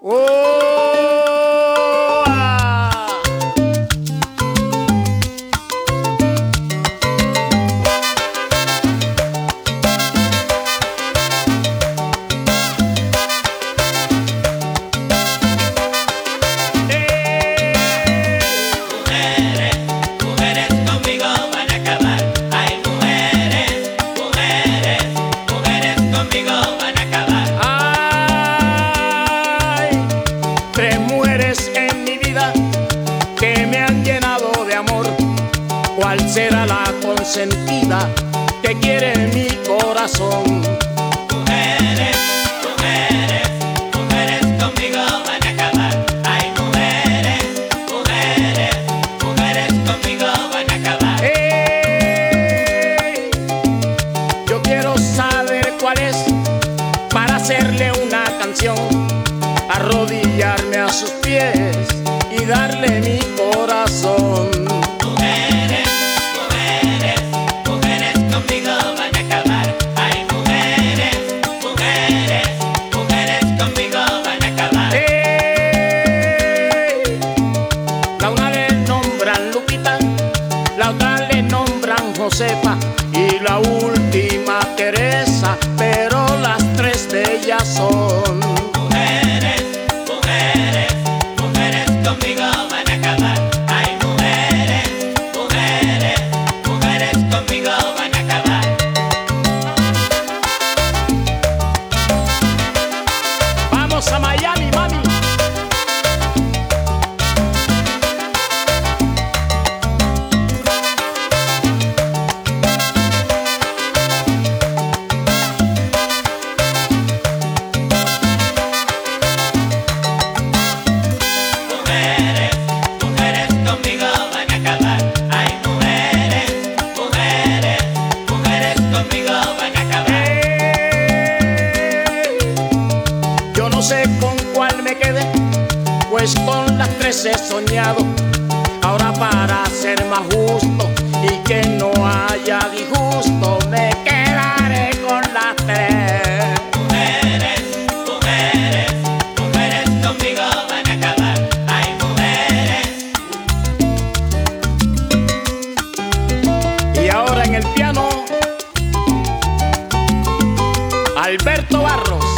Oh, ah. Mujeres, mujeres conmigo van a acabar. Ay, mujeres, mujeres, mujeres conmigo van a acabar. Ay, tres mujeres en mi vida que me han llenado de amor. ¿Cuál será la consentida que quiere mi corazón? Mujeres, mujeres, mujeres conmigo van a acabar. Ay, mujeres, mujeres, mujeres conmigo van a acabar. Yo quiero saber cuál es para hacerle una canción, arrodillarme a sus pies y darle mi corazón. Mujeres, mujeres, mujeres conmigo van a acabar. Ay, mujeres, mujeres, mujeres conmigo van a acabar. La una le nombran Lupita, la otra le nombran Josefa y la última Teresa, pero las tres de ellas son. Mujeres, mujeres, mujeres conmigo van a acabar. Ay, mujeres, mujeres, mujeres conmigo van a acabar. Vamos a Miami, mami. Mujeres, mujeres conmigo van a acabar. Ay, mujeres, mujeres, mujeres conmigo van a acabar. Yo no sé con cuál me quedé, pues con las tres he soñado. Ahora para ser más justo y que no haya disgusto, me quedaré con las tres. Mujeres, mujeres, mujeres conmigo van a acabar. Ay, mujeres. Y ahora en el piano, Alberto Barros.